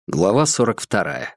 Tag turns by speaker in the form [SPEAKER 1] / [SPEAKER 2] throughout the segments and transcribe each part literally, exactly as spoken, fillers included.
[SPEAKER 1] Глава сорок вторая.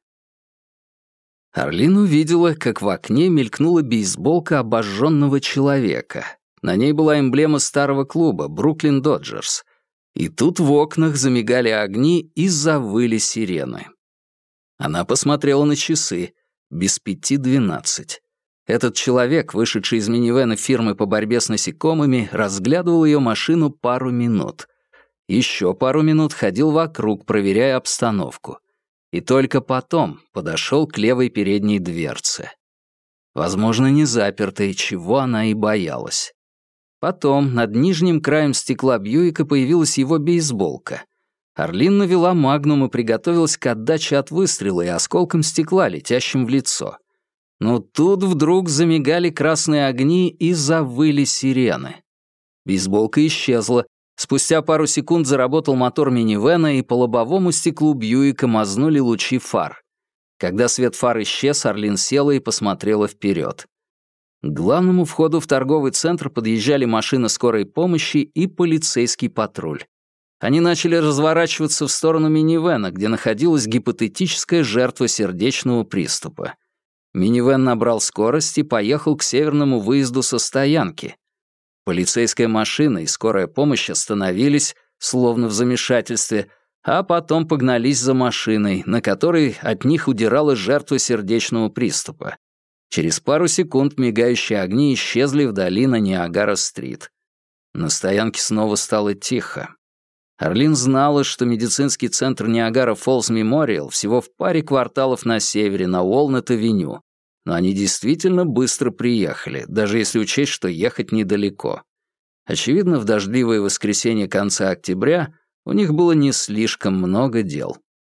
[SPEAKER 1] Арлин увидела, как в окне мелькнула бейсболка обожженного человека. На ней была эмблема старого клуба «Бруклин Доджерс». И тут в окнах замигали огни и завыли сирены. Она посмотрела на часы. Без пяти двенадцать. Этот человек, вышедший из минивэна фирмы по борьбе с насекомыми, разглядывал ее машину пару минут. Еще пару минут ходил вокруг, проверяя обстановку. И только потом подошел к левой передней дверце. Возможно, не запертой, чего она и боялась. Потом над нижним краем стекла Бьюика появилась его бейсболка. Арлин навела магнум и приготовилась к отдаче от выстрела и осколкам стекла, летящим в лицо. Но тут вдруг замигали красные огни и завыли сирены. Бейсболка исчезла. Спустя пару секунд заработал мотор минивэна, и по лобовому стеклу Бьюика мазнули лучи фар. Когда свет фар исчез, Арлин села и посмотрела вперед. К главному входу в торговый центр подъезжали машина скорой помощи и полицейский патруль. Они начали разворачиваться в сторону минивэна, где находилась гипотетическая жертва сердечного приступа. Минивэн набрал скорость и поехал к северному выезду со стоянки. Полицейская машина и скорая помощь остановились, словно в замешательстве, а потом погнались за машиной, на которой от них удирала жертва сердечного приступа. Через пару секунд мигающие огни исчезли вдали на Ниагара-стрит. На стоянке снова стало тихо. Арлин знала, что медицинский центр Ниагара-Фоллс Мемориал всего в паре кварталов на севере, на Уолнет-авеню. Но они действительно быстро приехали, даже если учесть, что ехать недалеко. Очевидно, в дождливое воскресенье конца октября у них было не слишком много дел.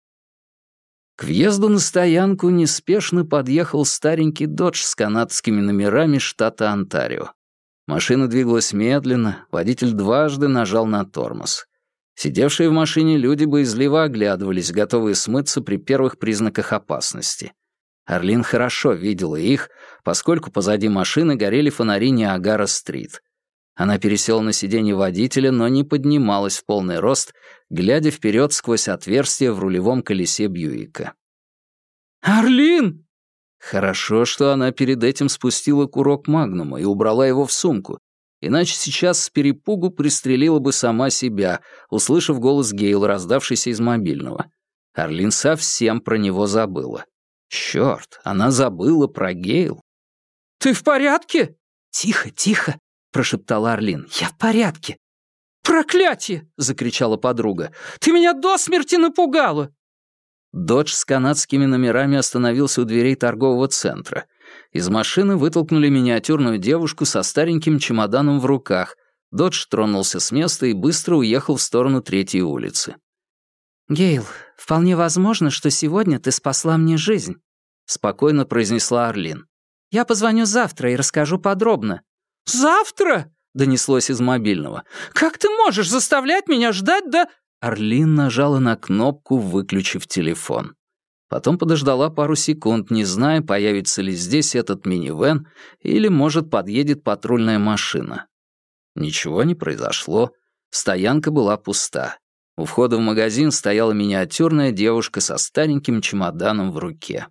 [SPEAKER 1] К въезду на стоянку неспешно подъехал старенький додж с канадскими номерами штата Онтарио. Машина двигалась медленно, водитель дважды нажал на тормоз. Сидевшие в машине люди боязливо оглядывались, готовые смыться при первых признаках опасности. Арлин хорошо видела их, поскольку позади машины горели фонари Ниагара-стрит. Она пересела на сиденье водителя, но не поднималась в полный рост, глядя вперед сквозь отверстие в рулевом колесе Бьюика. «Арлин!» Хорошо, что она перед этим спустила курок магнума и убрала его в сумку, иначе сейчас с перепугу пристрелила бы сама себя, услышав голос Гейл, раздавшийся из мобильного. Арлин совсем про него забыла. Чёрт, она забыла про Гейл. «Ты в порядке?» «Тихо, тихо», — прошептала Арлин. «Я в порядке». «Проклятие!» — закричала подруга. «Ты меня до смерти напугала!» Додж с канадскими номерами остановился у дверей торгового центра. Из машины вытолкнули миниатюрную девушку со стареньким чемоданом в руках. Додж тронулся с места и быстро уехал в сторону Третьей улицы. «Гейл, вполне возможно, что сегодня ты спасла мне жизнь», — спокойно произнесла Арлин. «Я позвоню завтра и расскажу подробно». «Завтра?» — донеслось из мобильного. «Как ты можешь заставлять меня ждать до...» Арлин нажала на кнопку, выключив телефон. Потом подождала пару секунд, не зная, появится ли здесь этот минивэн или, может, подъедет патрульная машина. Ничего не произошло. Стоянка была пуста. У входа в магазин стояла миниатюрная девушка со стареньким чемоданом в руке.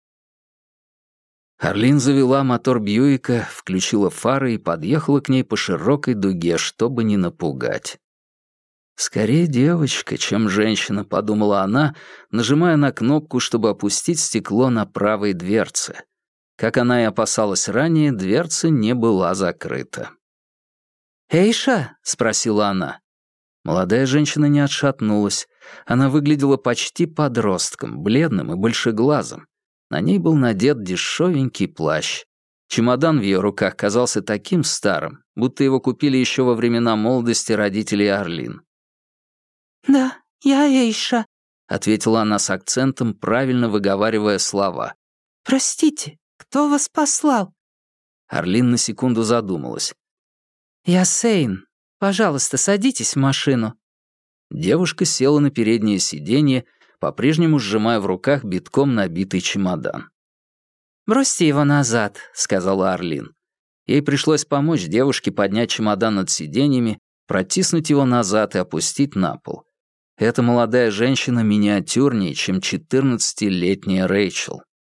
[SPEAKER 1] Арлин завела мотор Бьюика, включила фары и подъехала к ней по широкой дуге, чтобы не напугать. «Скорее девочка, чем женщина», — подумала она, нажимая на кнопку, чтобы опустить стекло на правой дверце. Как она и опасалась ранее, дверца не была закрыта. «Эйша?» — спросила она. Молодая женщина не отшатнулась. Она выглядела почти подростком, бледным и большеглазым. На ней был надет дешевенький плащ. Чемодан в ее руках казался таким старым, будто его купили еще во времена молодости родителей Арлин.
[SPEAKER 2] «Да, я Эйша»,
[SPEAKER 1] — ответила она с акцентом, правильно выговаривая слова.
[SPEAKER 2] «Простите, кто вас послал?»
[SPEAKER 1] Арлин на секунду задумалась.
[SPEAKER 2] «Я Сейн. Пожалуйста, садитесь в машину».
[SPEAKER 1] Девушка села на переднее сиденье, по-прежнему сжимая в руках битком набитый чемодан.
[SPEAKER 2] «Бросьте его назад», — сказала
[SPEAKER 1] Арлин. Ей пришлось помочь девушке поднять чемодан над сиденьями, протиснуть его назад и опустить на пол. Эта молодая женщина миниатюрнее, чем четырнадцатилетняя Рэйчел.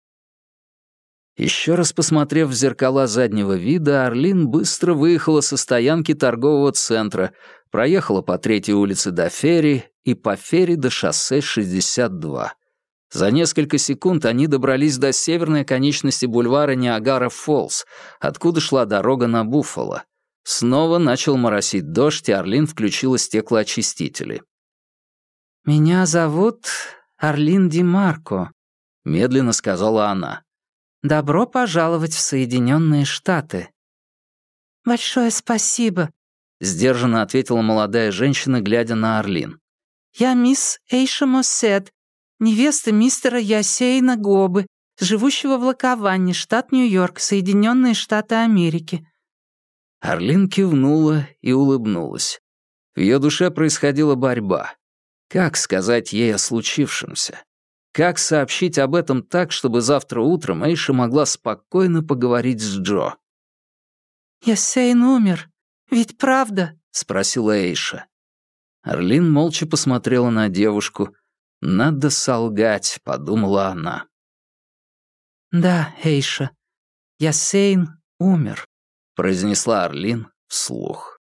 [SPEAKER 1] Еще раз посмотрев в зеркала заднего вида, Арлин быстро выехала со стоянки торгового центра, проехала по третьей улице до Ферри и по Ферри до шоссе шестьдесят два. За несколько секунд они добрались до северной конечности бульвара Ниагара-Фоллс, откуда шла дорога на Буффало. Снова начал моросить дождь, и Арлин включила стеклоочистители.
[SPEAKER 2] «Меня зовут Арлин Ди Марко», —
[SPEAKER 1] медленно сказала она.
[SPEAKER 2] «Добро пожаловать в Соединенные Штаты». «Большое спасибо», —
[SPEAKER 1] сдержанно ответила молодая женщина, глядя на Арлин.
[SPEAKER 2] «Я мисс Эйша Моссед, невеста мистера Ясейна Гобы, живущего в Лакаванне, штат Нью-Йорк, Соединенные Штаты Америки».
[SPEAKER 1] Арлин кивнула и улыбнулась. В ее душе происходила борьба. Как сказать ей о случившемся? Как сообщить об этом так, чтобы завтра утром Эйша могла спокойно поговорить с Джо?
[SPEAKER 2] «Ясейн умер. Ведь правда?» —
[SPEAKER 1] спросила Эйша. Арлин молча посмотрела на девушку. «Надо солгать», — подумала она.
[SPEAKER 2] «Да, Эйша, Ясейн умер»,
[SPEAKER 1] — произнесла Арлин вслух.